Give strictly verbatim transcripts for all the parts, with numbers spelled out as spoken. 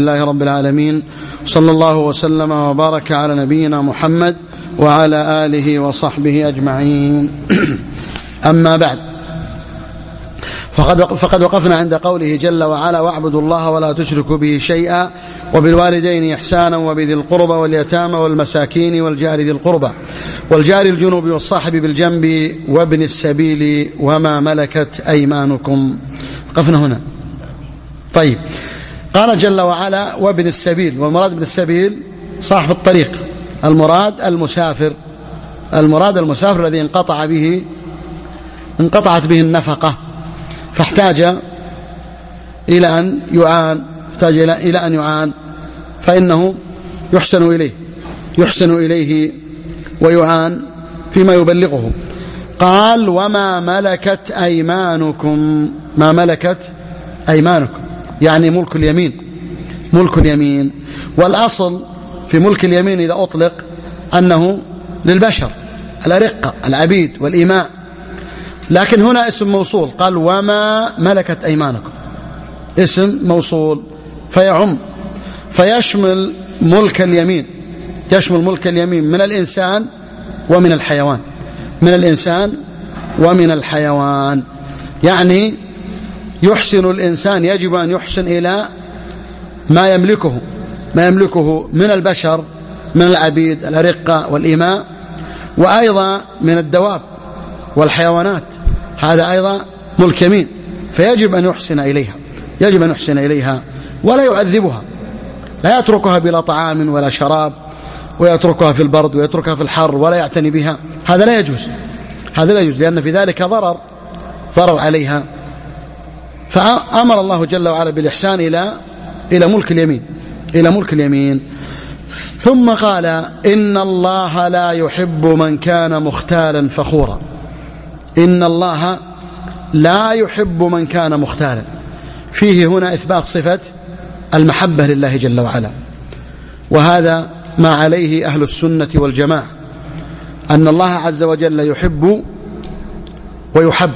لله رب العالمين، صلى الله وسلم وبارك على نبينا محمد وعلى آله وصحبه أجمعين. أما بعد، فقد, فقد وقفنا عند قوله جل وعلا: واعبدوا الله ولا تشركوا به شيئا وبالوالدين إحسانا وبذي القربى واليتامى والمساكين والجار ذي القربى والجار الجنوب والصاحب بالجنب وابن السبيل وما ملكت أيمانكم. وقفنا هنا. طيب، قال جل وعلا: وابن السبيل، والمراد ابن السبيل صاحب الطريق، المراد المسافر، المراد المسافر الذي انقطع به انقطعت به النفقة فاحتاج إلى أن يعان احتاج إلى أن يعان فإنه يحسن إليه يحسن إليه ويعان فيما يبلغه. قال: وما ملكت أيمانكم، ما ملكت أيمانكم يعني ملك اليمين، ملك اليمين. والأصل في ملك اليمين إذا أطلق أنه للبشر، الأرقة، العبيد والإماء، لكن هنا اسم موصول، قال: وما ملكت أيمانكم، اسم موصول فيعم، فيشمل ملك اليمين، يشمل ملك اليمين من الإنسان ومن الحيوان، من الإنسان ومن الحيوان. يعني يحسن الإنسان، يجب أن يحسن إلى ما يملكه ما يملكه من البشر، من العبيد، الأرقة والإماء، وأيضا من الدواب والحيوانات، هذا أيضا ملك يمين، فيجب أن يحسن إليها يجب أن يحسن إليها ولا يعذبها، لا يتركها بلا طعام ولا شراب، ويتركها في البرد ويتركها في الحر ولا يعتني بها، هذا لا يجوز، هذا لا يجوز، لأن في ذلك ضرر ضرر عليها. فأمر الله جل وعلا بالإحسان إلى إلى ملك اليمين إلى ملك اليمين ثم قال: إن الله لا يحب من كان مختالا فخورا. إن الله لا يحب من كان مختالا، فيه هنا إثبات صفة المحبة لله جل وعلا، وهذا ما عليه أهل السنة والجماعة، أن الله عز وجل يحب ويحب،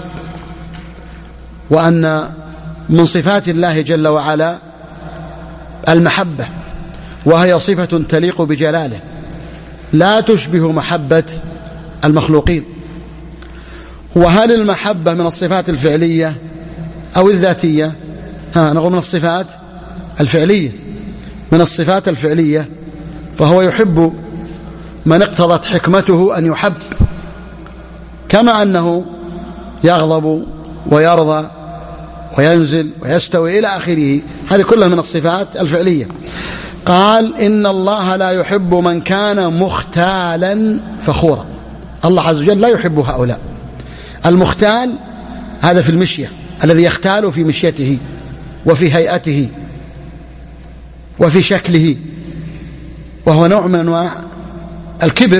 وأن من صفات الله جل وعلا المحبة، وهي صفة تليق بجلاله لا تشبه محبة المخلوقين. وهل المحبة من الصفات الفعلية أو الذاتية؟ ها نقول من الصفات الفعلية، من الصفات الفعلية، فهو يحب من اقتضت حكمته أن يحب، كما أنه يغضب ويرضى وينزل ويستوي إلى آخره، هذه كلها من الصفات الفعلية. قال: إن الله لا يحب من كان مختالا فخورا. الله عز وجل لا يحب هؤلاء. المختال هذا في المشية، الذي يختال في مشيته وفي هيئته وفي شكله، وهو نوع من أنواع الكبر.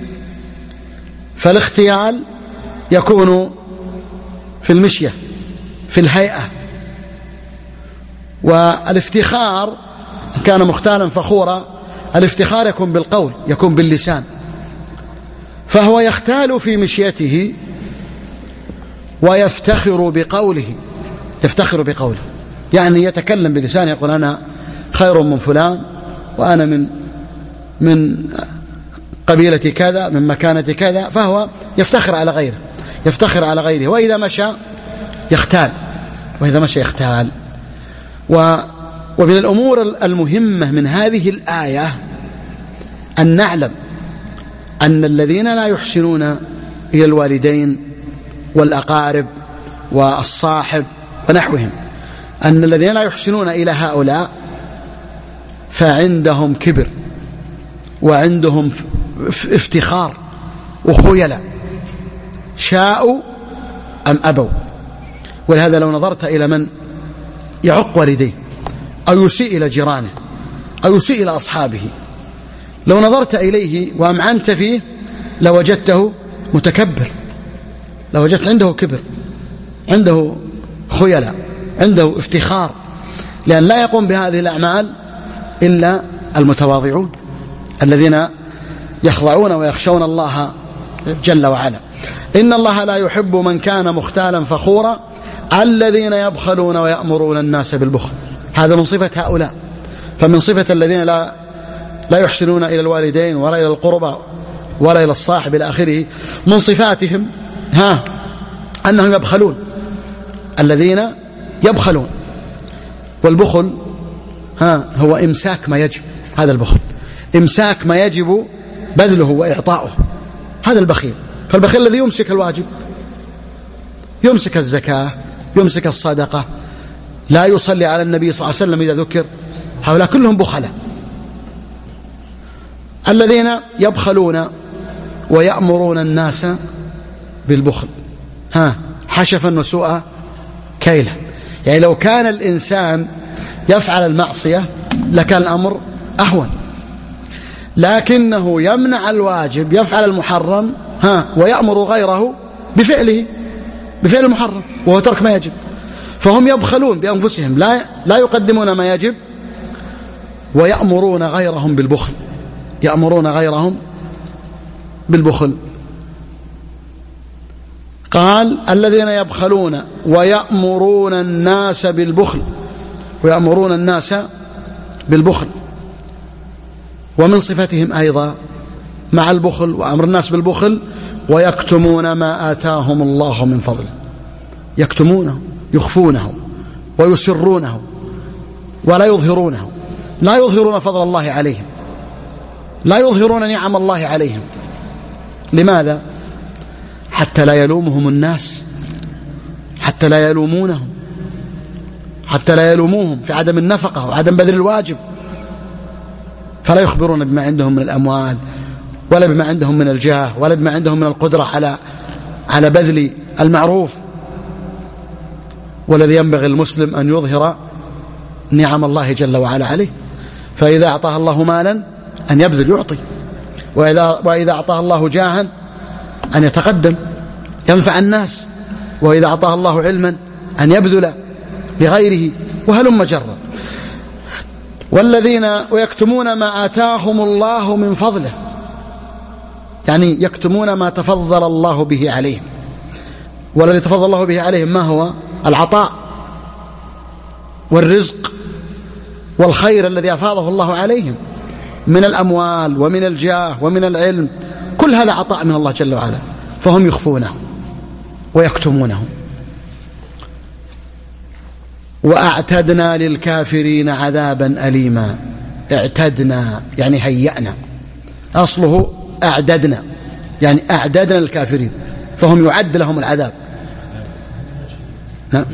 فالاختيال يكون في المشية، في الهيئة. والافتخار كان مختالا فخورا، الافتخار يكون بالقول، يكون باللسان، فهو يختال في مشيته ويفتخر بقوله يفتخر بقوله يعني يتكلم بلسانه، يقول: أنا خير من فلان، وأنا من من قبيلة كذا، من مكانة كذا، فهو يفتخر على غيره يفتخر على غيره وإذا مشى يختال وإذا مشى يختال و ومن الأمور المهمة من هذه الآية أن نعلم أن الذين لا يحسنون إلى الوالدين والأقارب والصاحب ونحوهم، أن الذين لا يحسنون إلى هؤلاء فعندهم كبر وعندهم افتخار وخيلة، شاءوا أم أبوا. ولهذا لو نظرت إلى من يعق والديه أو يسيء إلى جيرانه أو يسيء إلى أصحابه، لو نظرت إليه وأمعنت فيه لوجدته متكبر، لوجدت عنده كبر، عنده خيلة، عنده افتخار، لأن لا يقوم بهذه الأعمال إلا المتواضعون الذين يخضعون ويخشون الله جل وعلا. إن الله لا يحب من كان مختالا فخورا الذين يبخلون ويأمرون الناس بالبخل. هذا من صفة هؤلاء، فمن صفة الذين لا لا يحسنون إلى الوالدين ولا إلى القربى ولا إلى الصاحب إلى آخره، من صفاتهم ها أنهم يبخلون، الذين يبخلون. والبخل ها هو إمساك ما يجب، هذا البخل إمساك ما يجب بذله وإعطاؤه، هذا البخيل. فالبخيل الذي يمسك الواجب، يمسك الزكاة، يمسك الصدقة، لا يصلي على النبي صلى الله عليه وسلم إذا ذكر، هؤلاء كلهم بخلاء. الذين يبخلون ويأمرون الناس بالبخل ها حشفا وسوء كيلا، يعني لو كان الإنسان يفعل المعصية لكان الأمر أهون، لكنه يمنع الواجب، يفعل المحرم ها ويأمر غيره بفعله، بفعل المحرم، وهو ترك ما يجب. فهم يبخلون بأنفسهم، لا لا يقدمون ما يجب، ويأمرون غيرهم بالبخل، يأمرون غيرهم بالبخل. قال الذين يبخلون ويأمرون الناس بالبخل، ويأمرون الناس بالبخل. ومن صفتهم أيضا مع البخل وأمر الناس بالبخل ويكتمون ما آتاهم الله من فضله، يكتمونه، يخفونه ويسرونه ولا يظهرونه، لا يظهرون فضل الله عليهم، لا يظهرون نعم الله عليهم. لماذا؟ حتى لا يلومهم الناس، حتى لا يلومونهم، حتى لا يلوموهم في عدم النفقة وعدم بذل الواجب، فلا يخبرون بما عندهم من الأموال ولا بما عندهم من الجاه ولا بما عندهم من القدرة على على بذل المعروف. والذي ينبغي المسلم أن يظهر نعم الله جل وعلا عليه، فإذا أعطاه الله مالا أن يبذل يعطي، وإذا, وإذا أعطاه الله جاها أن يتقدم ينفع الناس، وإذا أعطاه الله علما أن يبذل لغيره، وهلم جرا. والذين ويكتمون ما آتاهم الله من فضله، يعني يكتمون ما تفضل الله به عليهم. والذي تفضل الله به عليهم ما هو؟ العطاء والرزق والخير الذي أفاضه الله عليهم من الأموال ومن الجاه ومن العلم، كل هذا عطاء من الله جل وعلا، فهم يخفونه ويكتمونه. وأعتدنا للكافرين عذابا أليما، اعتدنا يعني هيأنا، أصله أعددنا يعني أعددنا للكافرين، فهم يعد لهم العذاب. نعم،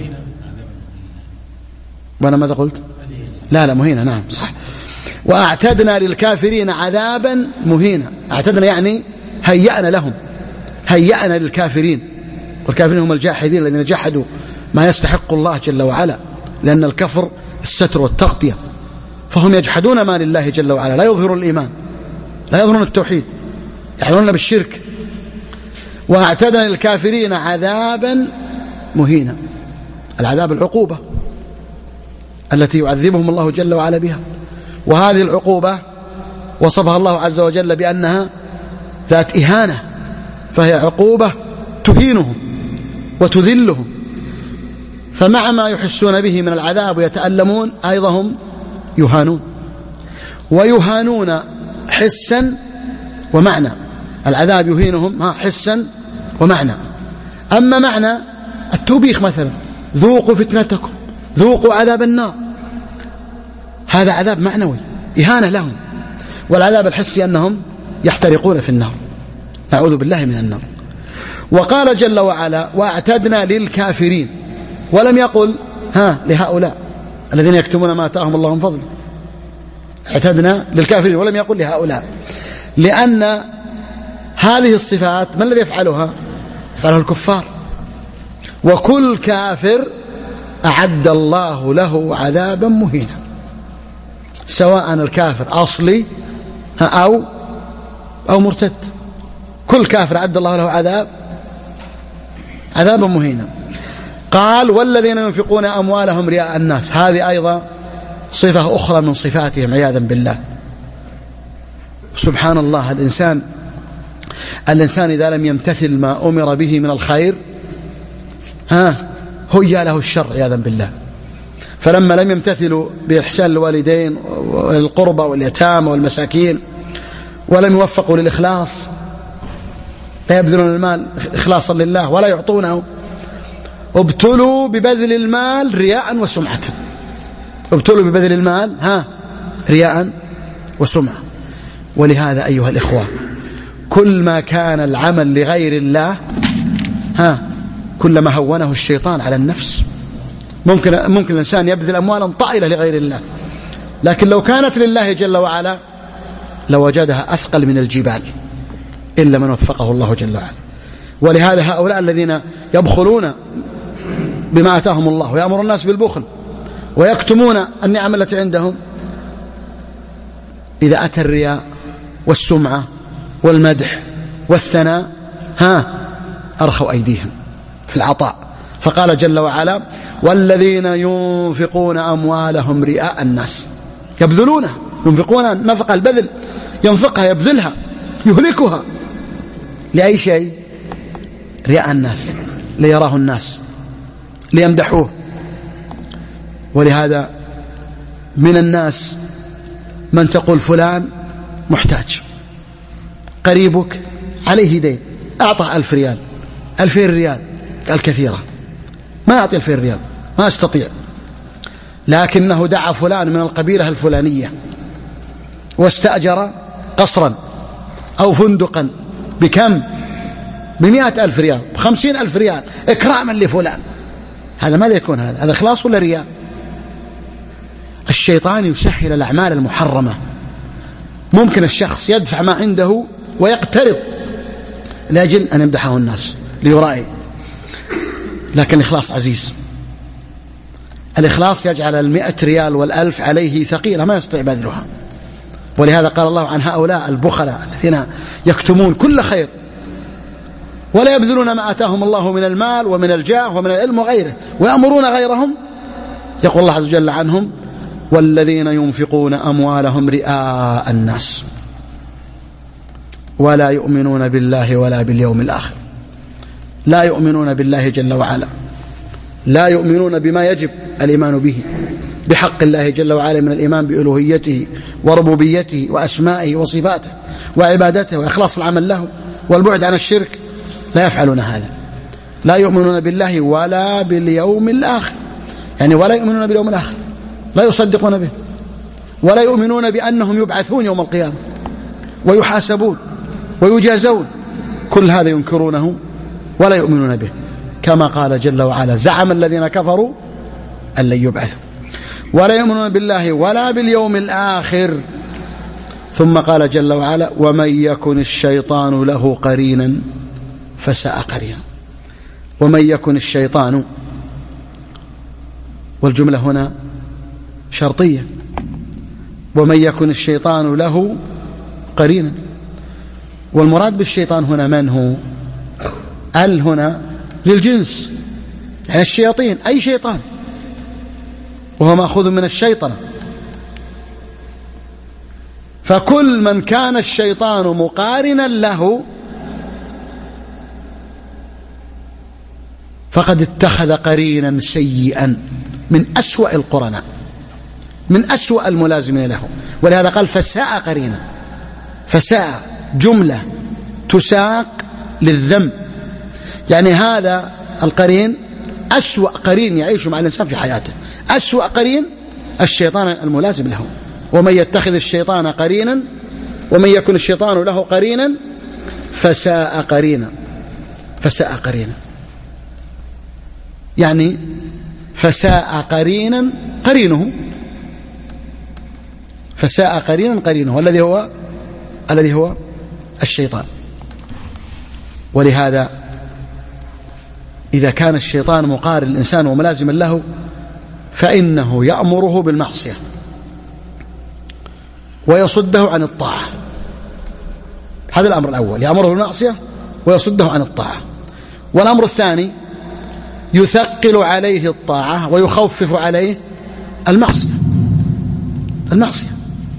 وأنا ماذا قلت؟ لا لا مهينة، نعم صح. وأعتدنا للكافرين عذابا مهينا، أعتدنا يعني هيأنا لهم، هيأنا للكافرين، والكافرين هم الجاحدين الذين جحدوا ما يستحق الله جل وعلا، لأن الكفر الستر والتغطية، فهم يجحدون ما لله جل وعلا، لا يظهرون الإيمان، لا يظهرون التوحيد، يعملون بالشرك. وأعتدنا للكافرين عذابا مهينا، العذاب العقوبة التي يعذبهم الله جل وعلا بها، وهذه العقوبة وصفها الله عز وجل بأنها ذات إهانة، فهي عقوبة تهينهم وتذلهم، فمع ما يحسون به من العذاب ويتألمون أيضا هم يهانون، ويهانون حسا ومعنى. العذاب يهينهم حسا ومعنى. أما معنى التوبيخ مثلا، ذوقوا فتنتكم، ذوقوا عذاب النار، هذا عذاب معنوي إهانة لهم. والعذاب الحسي أنهم يحترقون في النار، نعوذ بالله من النار. وقال جل وعلا وأعتدنا للكافرين، ولم يقل ها لهؤلاء الذين يكتمون ما آتاهم الله من فضله، اعتدنا للكافرين ولم يقل لهؤلاء، لأن هذه الصفات ما الذي يفعلها؟ يفعلها الكفار، وكل كافر أعد الله له عذابا مهينا، سواء الكافر أصلي أو أو مرتد، كل كافر أعد الله له عذاب عذابا مهينا. قال والذين ينفقون أموالهم رياء الناس، هذه أيضا صفة أخرى من صفاتهم عياذا بالله. سبحان الله، الإنسان الإنسان إذا لم يمتثل ما أمر به من الخير ها هيا له الشر عياذا بالله. فلما لم يمتثلوا بإحسان الوالدين والقربى واليتامى والمساكين ولم يوفقوا للإخلاص، لا يبذلون المال إخلاصا لله ولا يعطونه، ابتلوا ببذل المال رياء وسمعة. ابتلوا ببذل المال ها رياء وسمعة. ولهذا أيها الإخوة، كل ما كان العمل لغير الله ها كلما هونه الشيطان على النفس. ممكن ممكن الإنسان يبذل أموالا طائلة لغير الله، لكن لو كانت لله جل وعلا لوجدها أثقل من الجبال إلا من وفقه الله جل وعلا. ولهذا هؤلاء الذين يبخلون بما آتاهم الله ويأمر الناس بالبخل ويكتمون النعم التي عندهم، إذا أتى الرياء والسمعة والمدح والثناء ها أرخوا أيديهم في العطاء. فقال جل وعلا: والذين ينفقون أموالهم رئاء الناس، يبذلونها، ينفقون نفق البذل، ينفقها يبذلها يهلكها لأي شيء؟ رئاء الناس، ليراه الناس، ليمدحوه. ولهذا من الناس من تقول فلان محتاج، قريبك عليه دين، أعطى ألف ريال، ألفين ريال، قال كثيرة، ما أعطي ألفين ريال، ما أستطيع، لكنه دعا فلان من القبيلة الفلانية واستأجر قصرا أو فندقا بكم؟ بمئة ألف ريال، بخمسين ألف ريال، إكراما لفلان. هذا ماذا يكون؟ هذا هذا إخلاص ولا رياء؟ الشيطان يسهل الأعمال المحرمة. ممكن الشخص يدفع ما عنده ويقترض لأجل أن يمدحه الناس ليرائي، لكن الإخلاص عزيز. الإخلاص يجعل المئة ريال والألف عليه ثقيلة ما يستطيع بذلها. ولهذا قال الله عن هؤلاء البخلاء الذين يكتمون كل خير ولا يبذلون ما آتاهم الله من المال ومن الجاه ومن العلم وغيره ويأمرون غيرهم، يقول الله عز وجل عنهم: والذين ينفقون أموالهم رئاء الناس ولا يؤمنون بالله ولا باليوم الآخر. لا يؤمنون بالله جل وعلا، لا يؤمنون بما يجب الإيمان به بحق الله جل وعلا من الإيمان بألوهيته وربوبيته وأسمائه وصفاته وعبادته وإخلاص العمل له والبعد عن الشرك. لا يفعلون هذا. لا يؤمنون بالله ولا باليوم الآخر، يعني ولا يؤمنون باليوم الآخر، لا يصدقون به، ولا يؤمنون بأنهم يبعثون يوم القيامة ويحاسبون ويجازون. كل هذا ينكرونه ولا يؤمنون به، كما قال جل وعلا: زعم الذين كفروا أن لن يبعثوا. ولا يؤمنون بالله ولا باليوم الآخر. ثم قال جل وعلا: ومن يكن الشيطان له قرينا فساء قرينا. ومن يكن الشيطان، والجملة هنا شرطية، ومن يكن الشيطان له قرينا. والمراد بالشيطان هنا من هو؟ ال هنا للجنس، يعني الشياطين، أي شيطان، وهو مأخوذ من الشيطنة. فكل من كان الشيطان مقارنا له فقد اتخذ قرينا سيئا من أسوأ القرناء، من أسوأ الملازمين له. ولهذا قال: فساء قرينا. فساء جملة تساق للذم، يعني هذا القرين أسوأ قرين يعيش مع الإنسان في حياته. أسوأ قرين الشيطان الملازم له. ومن يتخذ الشيطان قرينا ومن يكن الشيطان له قرينا فساء قرينا. فساء قرينا يعني فساء قرينا قرينه، فساء قرينا قرينه الذي هو الذي هو الشيطان. ولهذا إذا كان الشيطان مقارن الإنسان وملازما له فإنه يأمره بالمعصية ويصده عن الطاعة. هذا الأمر الأول، يأمره بالمعصية ويصده عن الطاعة. والأمر الثاني يثقل عليه الطاعة ويخفف عليه المعصية المعصية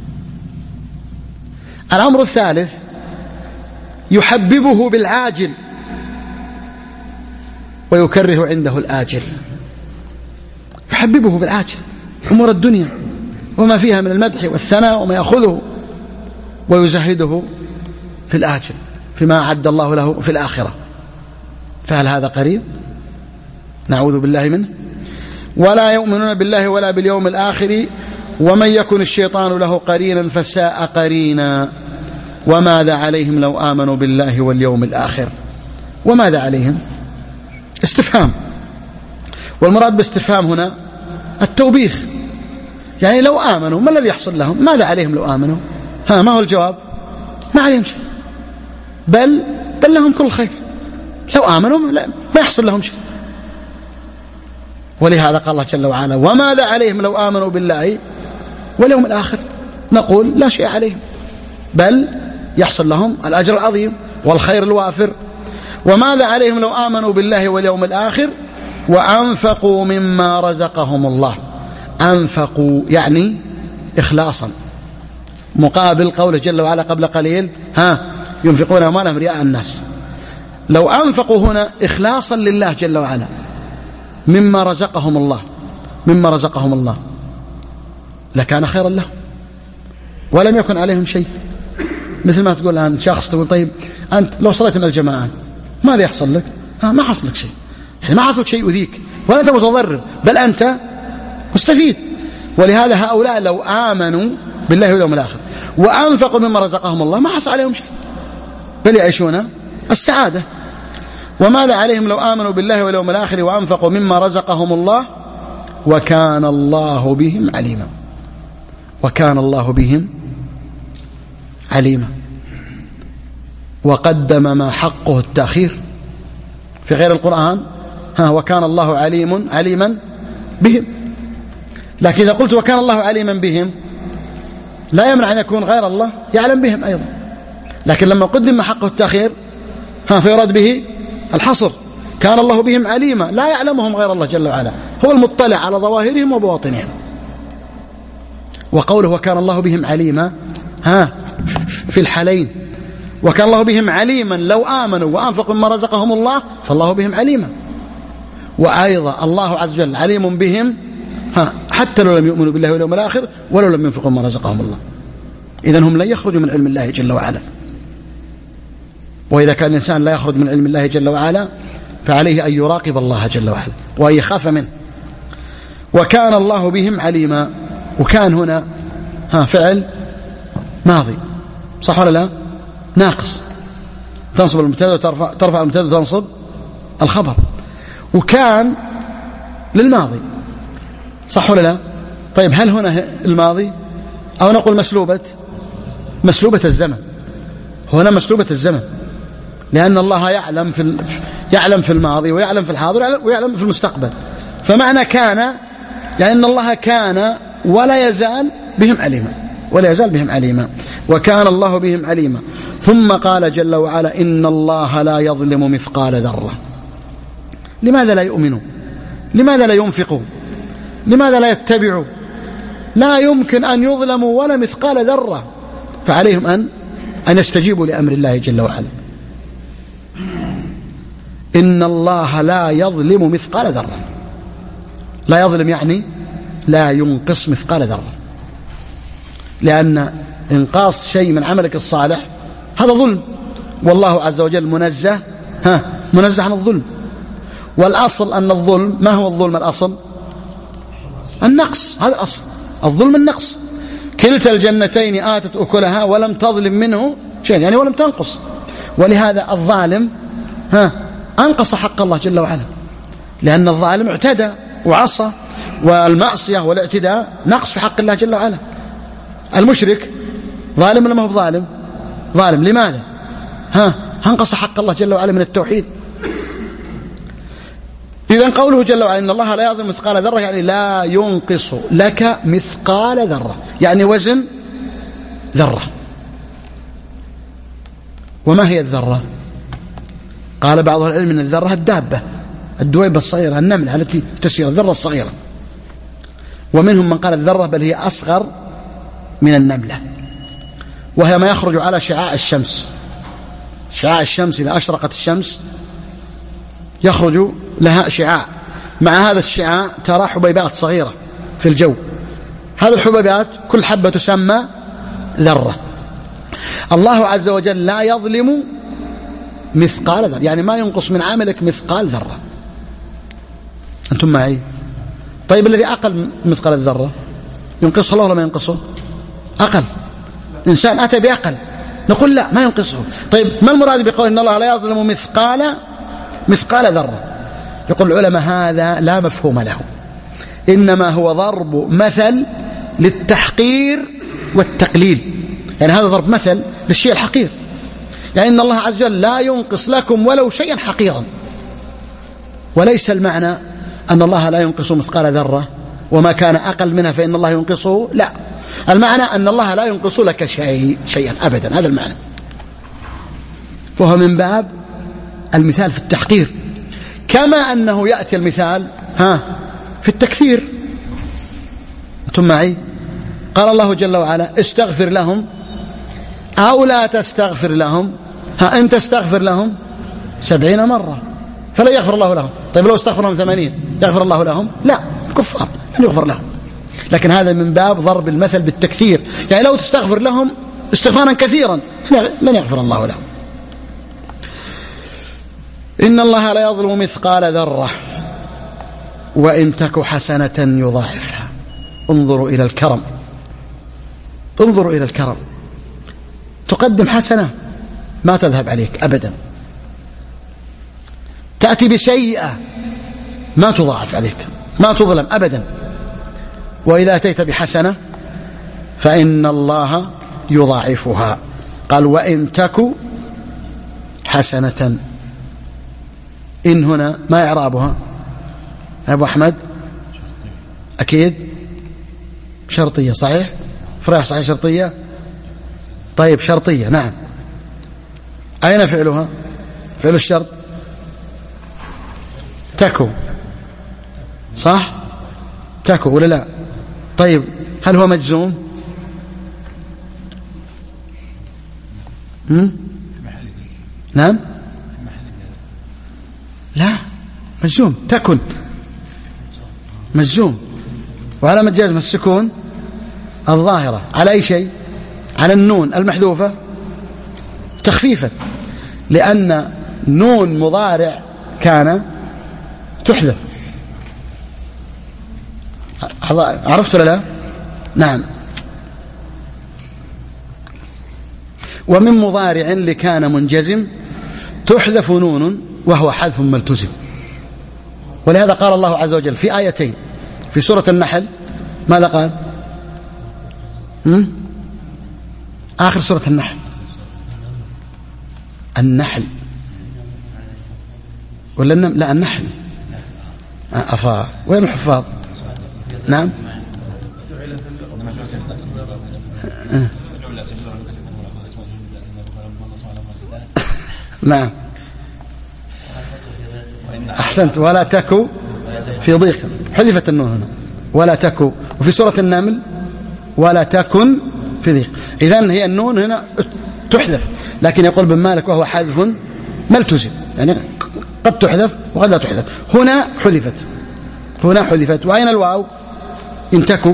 الأمر الثالث يحببه بالعاجل ويكره عنده الآجل. يحببه بالعاجل أمور الدنيا وما فيها من المدح والثناء وما يأخذه ويزهده في الآجل فيما أعد الله له في الآخرة. فهل هذا قرين؟ نعوذ بالله منه. ولا يؤمنون بالله ولا باليوم الآخر ومن يكن الشيطان له قرينا فساء قرينا وماذا عليهم لو آمنوا بالله واليوم الآخر. وماذا عليهم؟ استفهام، والمراد باستفهام هنا التوبيخ، يعني لو آمنوا ما الذي يحصل لهم؟ ماذا عليهم لو آمنوا؟ ها ما هو الجواب؟ ما عليهم شيء، بل بل لهم كل خير. لو آمنوا ما يحصل لهم شيء. ولهذا قال الله جل وعلا وماذا عليهم لو آمنوا بالله واليوم الآخر. نقول لا شيء عليهم، بل يحصل لهم الأجر العظيم والخير الوافر. وماذا عليهم لو آمنوا بالله واليوم الآخر وأنفقوا مما رزقهم الله. أنفقوا يعني إخلاصا، مقابل قوله جل وعلا قبل قليل ها ينفقون أموالهم رئاء الناس. لو أنفقوا هنا إخلاصا لله جل وعلا مما رزقهم الله مما رزقهم الله لكان خيرا لهم ولم يكن عليهم شيء. مثل ما تقول الآن شخص تقول طيب أنت لو صليت من الجماعة ماذا يحصل لك؟ ها ما حصل لك شيء، يعني ما حصل لك شيء يؤذيك ولا أنت متضرر، بل أنت مستفيد. ولهذا هؤلاء لو آمنوا بالله واليوم الآخر وأنفقوا مما رزقهم الله ما حصل عليهم شيء، بل يعيشون السعادة. وماذا عليهم لو آمنوا بالله واليوم الآخر وأنفقوا مما رزقهم الله وكان الله بهم عليما. وكان الله بهم عليما، وقدم ما حقه التأخير في غير القرآن ها وكان الله عليم عليما بهم. لكن إذا قلت وكان الله عليما بهم لا يمنع أن يكون غير الله يعلم بهم أيضا، لكن لما قدم ما حقه التأخير ها فيراد به الحصر. كان الله بهم عليما لا يعلمهم غير الله جل وعلا، هو المطلع على ظواهرهم وبواطنهم. وقوله وكان الله بهم عليما ها في الحالين، وكان الله بهم عليما لو آمنوا وأنفقوا مما رزقهم الله فالله بهم عليما، وأيضا الله عز وجل عليم بهم ها حتى لو لم يؤمنوا بالله واليوم الآخر ولو لم ينفقوا مما رزقهم الله. إذن هم لن يخرجوا من علم الله جل وعلا. وإذا كان الإنسان لا يخرج من علم الله جل وعلا فعليه أن يراقب الله جل وعلا وأن يخاف منه. وكان الله بهم عليما، وكان هنا ها فعل ماضي صح ولا لا؟ ناقص، تنصب المبتدا وترفع ترفع المبتدا وتنصب الخبر. وكان للماضي صح ولا لا؟ طيب هل هنا الماضي أو نقول مسلوبة مسلوبة الزمن؟ هنا مسلوبة الزمن، لأن الله يعلم في يعلم في الماضي ويعلم في الحاضر ويعلم في المستقبل. فمعنى كان يعني أن الله كان ولا يزال بهم عليما ولا يزال بهم عليما. وكان الله بهم عليما. ثم قال جل وعلا إن الله لا يظلم مثقال ذرة. لماذا لا يؤمنوا؟ لماذا لا ينفقوا؟ لماذا لا يتبعوا؟ لا يمكن أن يظلموا ولا مثقال ذرة، فعليهم أن أن يستجيبوا لأمر الله جل وعلا. إن الله لا يظلم مثقال ذرة. لا يظلم يعني لا ينقص مثقال ذرة، لأن إنقاص شيء من عملك الصالح هذا ظلم، والله عز وجل منزه ها منزه عن الظلم. والأصل أن الظلم ما هو الظلم؟ الأصل النقص، هذا الأصل الظلم النقص. كلتا الجنتين آتت أكلها ولم تظلم منه شيء، يعني ولم تنقص. ولهذا الظالم ها أنقص حق الله جل وعلا، لأن الظالم اعتدى وعصى، والمعصية والاعتداء نقص في حق الله جل وعلا. المشرك ظالم ولا ما هو ظالم؟ ظالم. لماذا؟ ها أنقص حق الله جل وعلا من التوحيد. إذن قوله جل وعلا إن الله لا يظلم مثقال ذرة يعني لا ينقص لك مثقال ذرة، يعني وزن ذرة. وما هي الذرة؟ قال بعض العلم أن الذرة الدابة، الدويبة الصغيرة، النملة التي تسير، الذرة الصغيرة. ومنهم من قال الذرة بل هي أصغر من النملة، وهي ما يخرج على شعاع الشمس. شعاع الشمس إذا أشرقت الشمس يخرج لها شعاع، مع هذا الشعاع ترى حبيبات صغيرة في الجو هذه الحبيبات كل حبة تسمى ذرة. الله عز وجل لا يظلم مثقال ذرة، يعني ما ينقص من عملك مثقال ذرة. أنتم معي؟ طيب الذي أقل مثقال الذرة ينقصه الله ولا ما ينقصه؟ أقل. إنسان أتى بأقل نقول لا ما ينقصه. طيب ما المراد بقول إن الله لا يظلم مثقال مثقال ذرة؟ يقول العلماء هذا لا مفهوم له، إنما هو ضرب مثل للتحقير والتقليل. يعني هذا ضرب مثل للشيء الحقير، يعني إن الله عز وجل لا ينقص لكم ولو شيئا حقيرا. وليس المعنى أن الله لا ينقص مثقال ذرة وما كان أقل منها فإن الله ينقصه، لا، المعنى أن الله لا ينقص لك شيء شيئا أبدا، هذا المعنى. وهو من باب المثال في التحقير، كما أنه يأتي المثال ها في التكثير. أنتم معي؟ قال الله جل وعلا استغفر لهم أو لا تستغفر لهم، ها أنت استغفر لهم سبعين مرة فلا يغفر الله لهم. طيب لو استغفر لهم ثمانين يغفر الله لهم؟ لا، كفار لن يغفر لهم. لكن هذا من باب ضرب المثل بالتكثير، يعني لو تستغفر لهم استغفارا كثيرا لن يغفر الله لهم. إن الله لا يظلم مثقال ذرة وإن تك حسنة يضاعفها. انظروا إلى الكرم، انظروا إلى الكرم. تقدم حسنة ما تذهب عليك أبدا، تأتي بسيئة ما تضاعف عليك، ما تظلم أبدا. وإذا أتيت بحسنة فإن الله يضاعفها. قال وإن تك حسنة. إن هنا ما إعرابها أبو أحمد؟ أكيد شرطية، صحيح؟ فرح صحيح شرطية. طيب شرطية، نعم. أين فعلها؟ فعل الشرط تكو، صح؟ تكو ولا لا؟ طيب هل هو مجزوم؟ هم؟ نعم لا، مجزوم. تكن مجزوم، وعلامة جزم السكون الظاهرة على أي شيء؟ على النون المحذوفة تخفيفا، لأن نون مضارع كان تحذف. عرفت ولا لا؟ نعم. ومن مضارع لكان منجزم تحذف نون وهو حذف ملتزم. ولهذا قال الله عز وجل في آيتين في سورة النحل، ماذا قال؟ هم؟ آخر سورة النحل، النحل ولا النمل؟ لا النحل. أفا وين الحفاظ؟ نعم نعم أحسنت. ولا تكو في ضيق، حذفت النون هنا، ولا تكو. وفي سورة النمل ولا تكن في ضيق. إذن هي النون هنا تحذف، لكن يقول ابن مالك وهو حذف ملتزم، يعني قد تحذف وقد لا تحذف. هنا حذفت، هنا حذفت. وأين الواو؟ إن تكو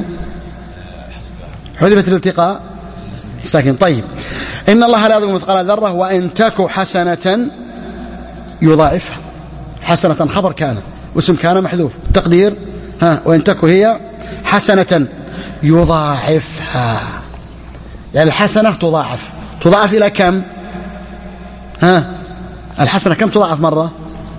حذفت الالتقاء الساكن. طيب إن الله لا يظلم مثقال ذرة وإن تك حسنة يضاعفها. حسنة خبر كان واسم كان محذوف، التقدير ها وإن تك هي حسنة يضاعفها، يعني الحسنة تضاعف. تضاعف إلى كم؟ ها الحسنة كم تضاعف مرة؟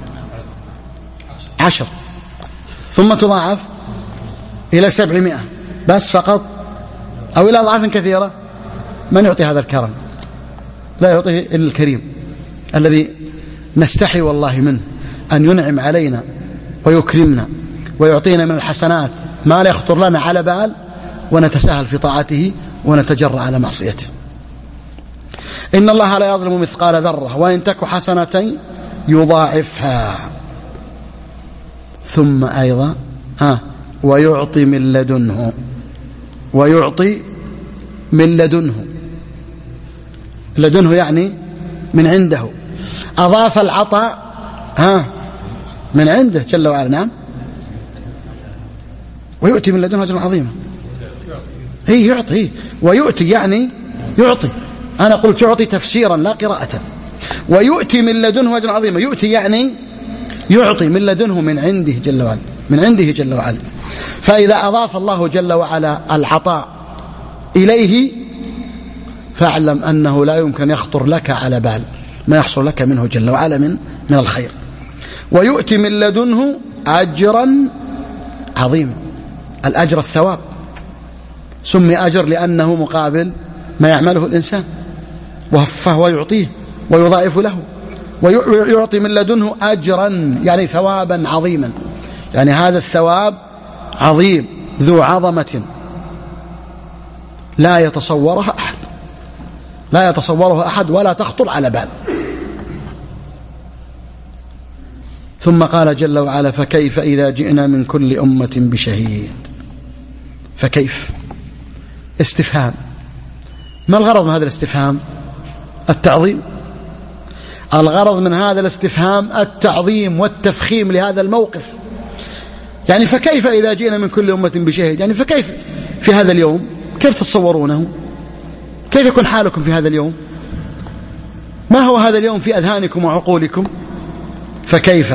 عشر، ثم تضاعف إلى سبعمائة بس فقط، أو إلى أضعاف كثيرة. من يعطي هذا الكرم؟ لا يعطيه إلا الكريم الذي نستحي والله منه أن ينعم علينا ويكرمنا ويعطينا من الحسنات ما لا يخطر لنا على بال، ونتساهل في طاعته ونتجرأ على معصيته. إن الله لا يظلم مثقال ذرة وإن تك حسنة يضاعفها. ثم أيضا ها ويعطي من لدنه، ويعطي من لدنه. لدنه يعني من عنده، أضاف العطاء ها من عنده جل وعلا. نعم ويؤتي من لدنه أجرا عظيما. هي يعطي ويؤتي، يعني يعطي. أنا قلت يعطي تفسيرا لا قراءة. ويؤتي من لدنه أجرا عظيما، يؤتي يعني يعطي من لدنه، من عنده جل وعلا، من عنده جل وعلا. فإذا أضاف الله جل وعلا العطاء إليه فاعلم أنه لا يمكن يخطر لك على بال ما يحصل لك منه جل وعلا من من الخير. ويؤتي من لدنه أجرا عظيما. الأجر الثواب، سمي أجر لأنه مقابل ما يعمله الإنسان، فهو يعطيه ويضاعف له. ويعطي من لدنه أجرا يعني ثوابا عظيما، يعني هذا الثواب عظيم ذو عظمة لا يتصورها أحد، لا يتصورها أحد ولا تخطر على بال. ثم قال جل وعلا فكيف إذا جئنا من كل أمة بشهيد. فكيف استفهام. ما الغرض من هذا الاستفهام؟ التعظيم. الغرض من هذا الاستفهام التعظيم والتفخيم لهذا الموقف. يعني فكيف إذا جئنا من كل أمة بشهيد، يعني فكيف في هذا اليوم، كيف تتصورونه؟ كيف يكون حالكم في هذا اليوم؟ ما هو هذا اليوم في أذهانكم وعقولكم؟ فكيف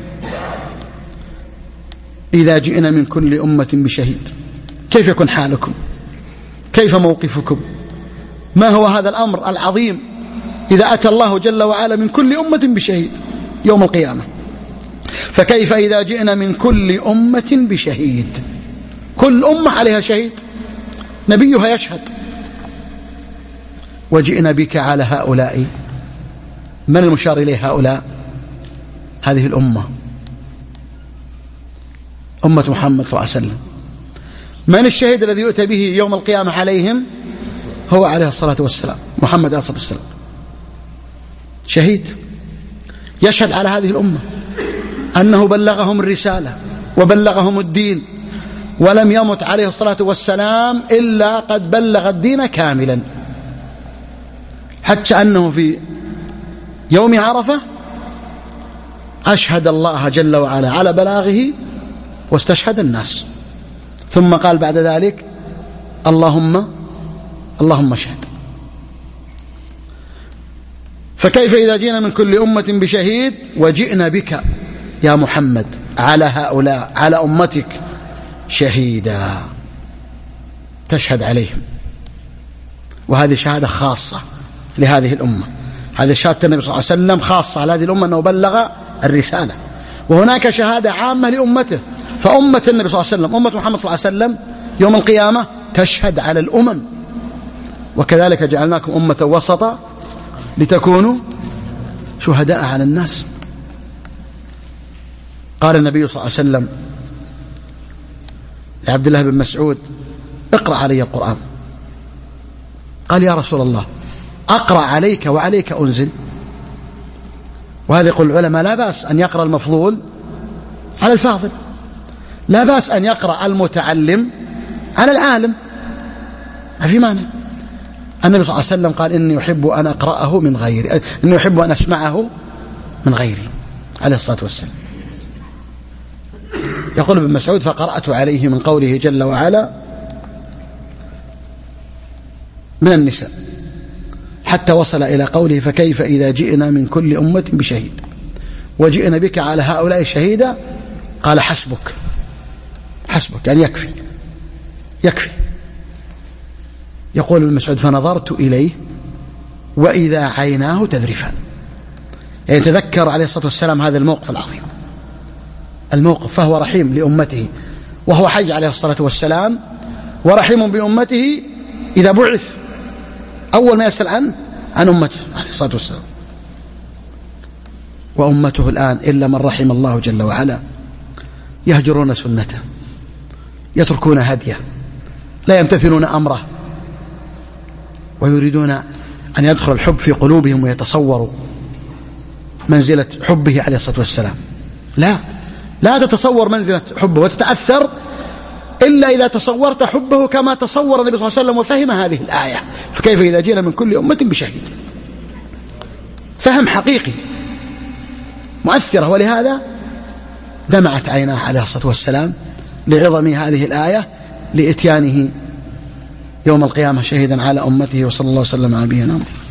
إذا جئنا من كل أمة بشهيد، كيف يكون حالكم؟ كيف موقفكم؟ ما هو هذا الأمر العظيم إذا أتى الله جل وعلا من كل أمة بشهيد يوم القيامة؟ فكيف إذا جئنا من كل أمة بشهيد، كل أمة عليها شهيد نبيها يشهد، وجئنا بك على هؤلاء. من المشار إليه هؤلاء؟ هذه الأمة، أمة محمد صلى الله عليه وسلم. من الشهيد الذي يؤتى به يوم القيامة عليهم؟ هو عليه الصلاة والسلام، محمد عليه الصلاة والسلام شهيد يشهد على هذه الأمة أنه بلغهم الرسالة وبلغهم الدين، ولم يمت عليه الصلاة والسلام إلا قد بلغ الدين كاملا، حتى أنه في يوم عرفة أشهد الله جل وعلا على بلاغه واستشهد الناس، ثم قال بعد ذلك اللهم اللهم اشهد. فكيف إذا جئنا من كل أمة بشهيد وجئنا بك يا محمد على هؤلاء، على أمتك شهيدا، تشهد عليهم. وهذه شهادة خاصة لهذه الأمة، هذه شهادة النبي صلى الله عليه وسلم خاصة على هذه الأمة أنه بلغ الرسالة، وهناك شهادة عامة لأمته. فأمة النبي صلى الله عليه وسلم، أمة محمد صلى الله عليه وسلم يوم القيامة تشهد على الأمم. وكذلك جعلناكم أمة وسطا لتكونوا شهداء على الناس. قال النبي صلى الله عليه وسلم لعبد الله بن مسعود اقرأ علي القرآن. قال يا رسول الله أقرأ عليك وعليك أنزل؟ وهذا يقول العلماء لا بأس أن يقرأ المفضول على الفاضل، لا بأس أن يقرأ المتعلم على العالم، ما في مانع. النبي صلى الله عليه وسلم قال إني أحب أن أقرأه من غيري، إني أحب أن أسمعه من غيري عليه الصلاة والسلام. يقول ابن مسعود فقرأت عليه من قوله جل وعلا من النساء حتى وصل إلى قوله فكيف إذا جئنا من كل أمة بشهيد وجئنا بك على هؤلاء شهيدا. قال حسبك، حسبك يعني يكفي يكفي. يقول ابن مسعود فنظرت إليه وإذا عيناه تذرفان، يعني تذكر عليه الصلاة والسلام هذا الموقف العظيم، الموقف. فهو رحيم لأمته وهو حي عليه الصلاة والسلام، ورحيم بأمته إذا بعث أول ما يسأل عنه عن أمته عليه الصلاة والسلام. وأمته الآن إلا من رحم الله جل وعلا يهجرون سنته، يتركون هديه، لا يمتثلون أمره، ويريدون أن يدخل الحب في قلوبهم ويتصوروا منزلة حبه عليه الصلاة والسلام. لا لا تتصور منزلة حبه وتتأثر إلا إذا تصورت حبه كما تصور النبي صلى الله عليه وسلم وفهم هذه الآية فكيف إذا جئنا من كل أمة بشهيد. فهم حقيقي مؤثرة، ولهذا دمعت عيناه عليه الصلاة والسلام لعظم هذه الآية لإتيانه يوم القيامة شهيدا على أمته. وصلى الله وسلم على نبينا محمد.